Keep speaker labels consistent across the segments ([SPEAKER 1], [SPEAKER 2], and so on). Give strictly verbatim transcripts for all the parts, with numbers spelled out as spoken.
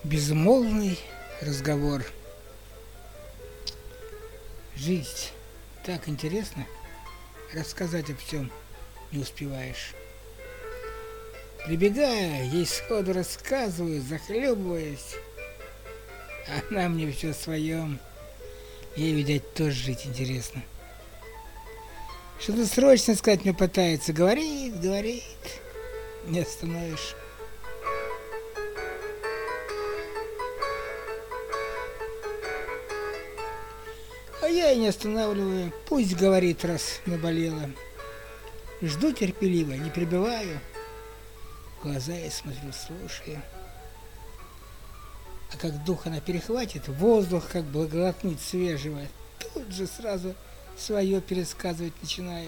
[SPEAKER 1] Безмолвный разговор. Жизнь так интересно, рассказать о всем не успеваешь. Прибегая, ей сходу рассказываю, захлебываясь. Она мне все в своем. Ей, видать, тоже жить интересно. Что-то срочно сказать мне пытается. Говорит, говорит. Не остановишь. А я и не останавливаю. Пусть говорит, раз наболело. Жду терпеливо, не прибиваю. В глаза я смотрю, слушаю. А как дух она перехватит, воздух как бы глотнуть свежего, тут же сразу свое пересказывать начинаю.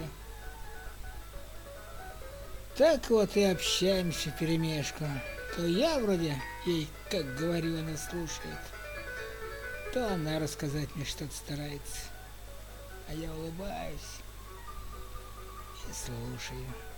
[SPEAKER 1] Так вот и общаемся вперемешку. То я вроде ей, как говорю, она слушает, то она рассказать мне что-то старается. А я улыбаюсь и слушаю.